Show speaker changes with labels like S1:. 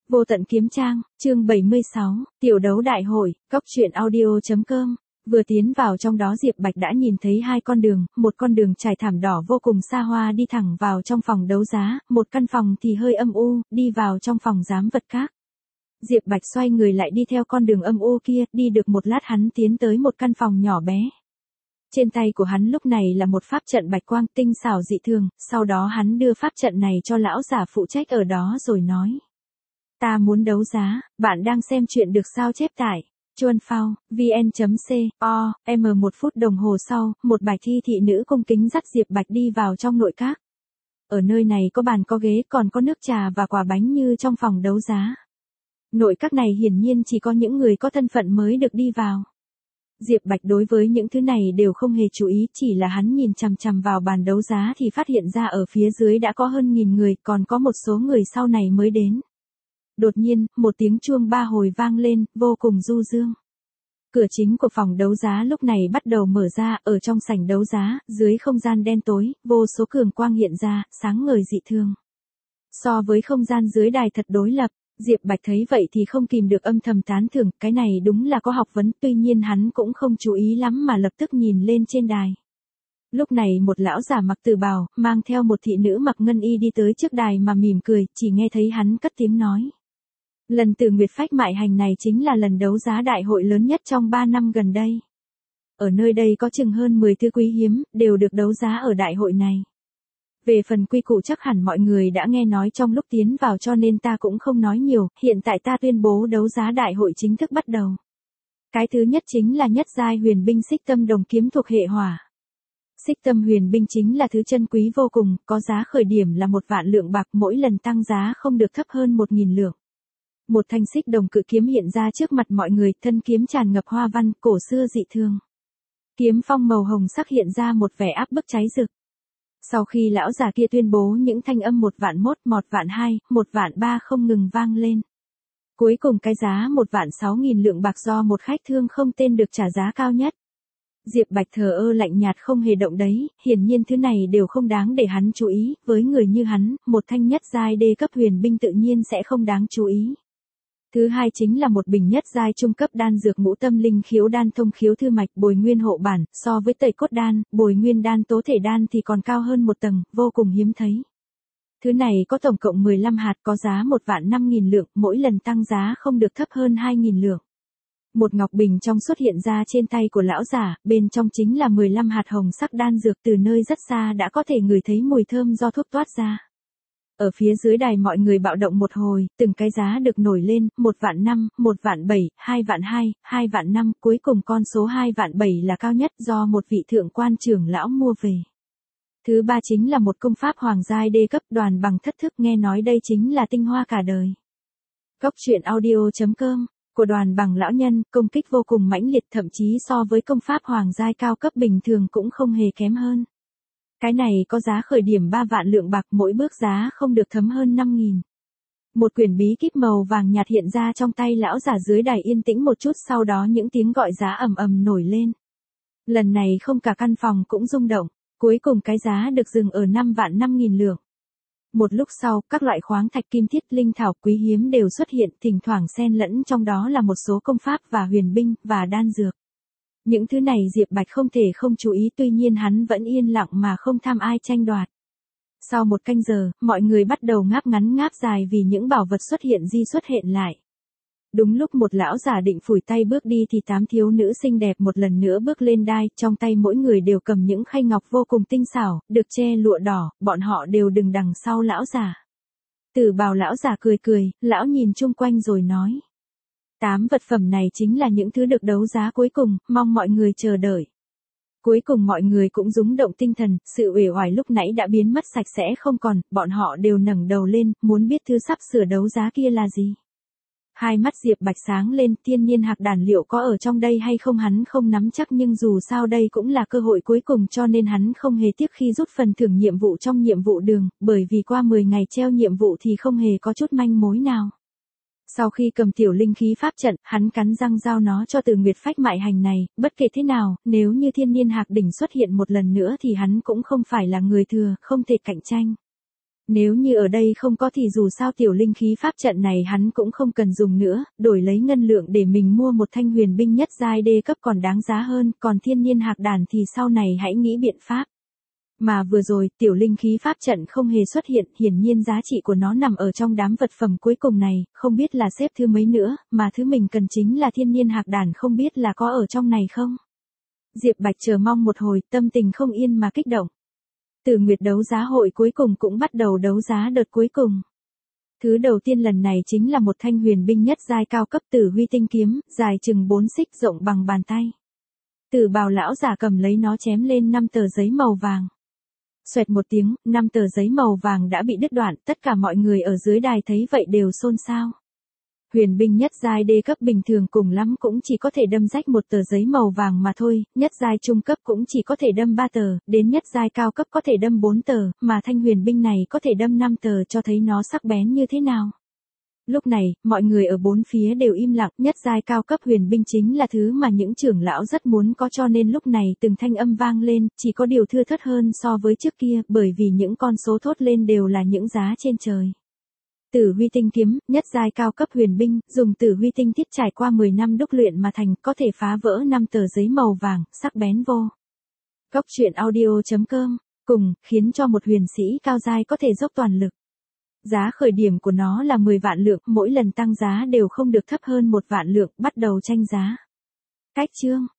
S1: Vô tận kiếm trang, chương 76, tiểu đấu đại hội, cóc truyện audio.com. Vừa tiến vào trong đó Diệp Bạch đã nhìn thấy hai con đường, một con đường trải thảm đỏ vô cùng xa hoa đi thẳng vào trong phòng đấu giá, một căn phòng thì hơi âm u, đi vào trong phòng giám vật các. Diệp Bạch xoay người lại đi theo con đường âm u kia, đi được một lát hắn tiến tới một căn phòng nhỏ bé. Trên tay của hắn lúc này là một pháp trận bạch quang tinh xảo dị thường, sau đó hắn đưa pháp trận này cho lão giả phụ trách ở đó rồi nói. Ta muốn đấu giá, bạn đang xem chuyện được sao chép tại Chuan Phao, vn.co.m 1 phút đồng hồ sau, một bạch thi thị nữ cung kính dắt Diệp Bạch đi vào trong nội các. Ở nơi này có bàn có ghế còn có nước trà và quả bánh như trong phòng đấu giá. Nội các này hiển nhiên chỉ có những người có thân phận mới được đi vào. Diệp Bạch đối với những thứ này đều không hề chú ý, chỉ là hắn nhìn chằm chằm vào bàn đấu giá thì phát hiện ra ở phía dưới đã có hơn 1000 người, còn có một số người sau này mới đến. Đột nhiên, một tiếng chuông 3 hồi vang lên, vô cùng du dương. Cửa chính của phòng đấu giá lúc này bắt đầu mở ra, ở trong sảnh đấu giá, dưới không gian đen tối, vô số cường quang hiện ra, sáng ngời dị thường. So với không gian dưới đài thật đối lập, Diệp Bạch thấy vậy thì không kìm được âm thầm tán thưởng, cái này đúng là có học vấn, tuy nhiên hắn cũng không chú ý lắm mà lập tức nhìn lên trên đài. Lúc này một lão giả mặc từ bào, mang theo một thị nữ mặc ngân y đi tới trước đài mà mỉm cười, chỉ nghe thấy hắn cất tiếng nói. Lần từ Nguyệt Phách Mại Hành này chính là lần đấu giá đại hội lớn nhất trong 3 năm gần đây. Ở nơi đây có chừng hơn 10 thứ quý hiếm, đều được đấu giá ở đại hội này. Về phần quy củ chắc hẳn mọi người đã nghe nói trong lúc tiến vào cho nên ta cũng không nói nhiều, hiện tại ta tuyên bố đấu giá đại hội chính thức bắt đầu. Cái thứ nhất chính là nhất giai huyền binh xích tâm đồng kiếm thuộc hệ hỏa. Xích tâm huyền binh chính là thứ chân quý vô cùng, có giá khởi điểm là 1 vạn lượng bạc, mỗi lần tăng giá không được thấp hơn 1000 lượng. Một thanh xích đồng cự kiếm hiện ra trước mặt mọi người, thân kiếm tràn ngập hoa văn, cổ xưa dị thường. Kiếm phong màu hồng sắc hiện ra một vẻ áp bức cháy rực. Sau khi lão già kia tuyên bố những thanh âm 1 vạn 1, 1 vạn 2, 1 vạn 3 không ngừng vang lên. Cuối cùng cái giá 1 vạn 6000 lượng bạc do một khách thương không tên được trả giá cao nhất. Diệp Bạch thờ ơ lạnh nhạt không hề động đấy, hiển nhiên thứ này đều không đáng để hắn chú ý, với người như hắn, một thanh nhất giai đê cấp huyền binh tự nhiên sẽ không đáng chú ý. Thứ hai chính là một bình nhất giai trung cấp đan dược ngũ tâm linh khiếu đan thông khiếu thư mạch bồi nguyên hộ bản, so với tẩy cốt đan, bồi nguyên đan tố thể đan thì còn cao hơn một tầng, vô cùng hiếm thấy. Thứ này có tổng cộng 15 hạt, có giá 1 vạn 5000 lượng, mỗi lần tăng giá không được thấp hơn 2000 lượng. Một ngọc bình trong xuất hiện ra trên tay của lão giả, bên trong chính là 15 hạt hồng sắc đan dược, từ nơi rất xa đã có thể ngửi thấy mùi thơm do thuốc toát ra. Ở phía dưới đài mọi người bạo động một hồi, từng cái giá được nổi lên, 1 vạn 5, 1 vạn 7, 2 vạn 2, 2 vạn 5, cuối cùng con số 2 vạn 7 là cao nhất do một vị thượng quan trưởng lão mua về. Thứ ba chính là một công pháp hoàng giai đê cấp, đoàn bằng thất thức, nghe nói đây chính là tinh hoa cả đời. Cóc truyện audio.com, của đoàn bằng lão nhân, công kích vô cùng mãnh liệt, thậm chí so với công pháp hoàng giai cao cấp bình thường cũng không hề kém hơn. Cái này có giá khởi điểm 3 vạn lượng bạc, mỗi bước giá không được thấm hơn 5000. Một quyển bí kíp màu vàng nhạt hiện ra trong tay lão giả, dưới đài yên tĩnh một chút, sau đó những tiếng gọi giá ầm ầm nổi lên. Lần này không cả căn phòng cũng rung động, cuối cùng cái giá được dừng ở 5 vạn 5000 lượng. Một lúc sau, các loại khoáng thạch kim thiết linh thảo quý hiếm đều xuất hiện, thỉnh thoảng xen lẫn trong đó là một số công pháp và huyền binh và đan dược. Những thứ này Diệp Bạch không thể không chú ý, tuy nhiên hắn vẫn yên lặng mà không tham ai tranh đoạt. Sau 1 canh giờ, mọi người bắt đầu ngáp ngắn ngáp dài vì những bảo vật xuất hiện di xuất hiện lại. Đúng lúc một lão giả định phủi tay bước đi thì 8 thiếu nữ xinh đẹp một lần nữa bước lên đài, trong tay mỗi người đều cầm những khay ngọc vô cùng tinh xảo, được che lụa đỏ, bọn họ đều đứng đằng sau lão giả. Từ bào lão giả cười cười, lão nhìn chung quanh rồi nói. 8 vật phẩm này chính là những thứ được đấu giá cuối cùng, mong mọi người chờ đợi. Cuối cùng mọi người cũng rúng động tinh thần, sự uể oải lúc nãy đã biến mất sạch sẽ không còn, bọn họ đều ngẩng đầu lên, muốn biết thứ sắp sửa đấu giá kia là gì. Hai mắt Diệp Bạch sáng lên, thiên nhiên hạc đàn liệu có ở trong đây hay không hắn không nắm chắc, nhưng dù sao đây cũng là cơ hội cuối cùng cho nên hắn không hề tiếc khi rút phần thưởng nhiệm vụ trong nhiệm vụ đường, bởi vì qua 10 ngày treo nhiệm vụ thì không hề có chút manh mối nào. Sau khi cầm tiểu linh khí pháp trận, hắn cắn răng giao nó cho Từ Nguyệt Phách Mại Hành này, bất kể thế nào, nếu như thiên nhiên hạc đỉnh xuất hiện một lần nữa thì hắn cũng không phải là người thừa, không thể cạnh tranh. Nếu như ở đây không có thì dù sao tiểu linh khí pháp trận này hắn cũng không cần dùng nữa, đổi lấy ngân lượng để mình mua một thanh huyền binh nhất giai đê cấp còn đáng giá hơn, còn thiên nhiên hạc đàn thì sau này hãy nghĩ biện pháp. Mà vừa rồi, tiểu linh khí pháp trận không hề xuất hiện, hiển nhiên giá trị của nó nằm ở trong đám vật phẩm cuối cùng này, không biết là xếp thứ mấy nữa, mà thứ mình cần chính là thiên nhiên hạc đàn, không biết là có ở trong này không. Diệp Bạch chờ mong một hồi, tâm tình không yên mà kích động. Tử Nguyệt đấu giá hội cuối cùng cũng bắt đầu đấu giá đợt cuối cùng. Thứ đầu tiên lần này chính là một thanh huyền binh nhất giai cao cấp Tử Huy tinh kiếm, dài chừng 4 xích rộng bằng bàn tay. Tử Bào lão giả cầm lấy nó chém lên 5 tờ giấy màu vàng. Xoẹt một tiếng, 5 tờ giấy màu vàng đã bị đứt đoạn, tất cả mọi người ở dưới đài thấy vậy đều xôn xao. Huyền binh nhất giai đê cấp bình thường cùng lắm cũng chỉ có thể đâm rách một tờ giấy màu vàng mà thôi, nhất giai trung cấp cũng chỉ có thể đâm 3 tờ, đến nhất giai cao cấp có thể đâm 4 tờ, mà thanh huyền binh này có thể đâm 5 tờ, cho thấy nó sắc bén như thế nào. Lúc này, mọi người ở bốn phía đều im lặng, nhất giai cao cấp huyền binh chính là thứ mà những trưởng lão rất muốn có, cho nên lúc này từng thanh âm vang lên, chỉ có điều thưa thớt hơn so với trước kia, bởi vì những con số thốt lên đều là những giá trên trời. Tử Huy tinh kiếm, nhất giai cao cấp huyền binh, dùng Tử Huy tinh thiết trải qua 10 năm đúc luyện mà thành, có thể phá vỡ 5 tờ giấy màu vàng, sắc bén vô. Góc truyện audio.com, cùng, khiến cho một huyền sĩ cao giai có thể dốc toàn lực. Giá khởi điểm của nó là 10 vạn lượng, mỗi lần tăng giá đều không được thấp hơn 1 vạn lượng, bắt đầu tranh giá. Cách chương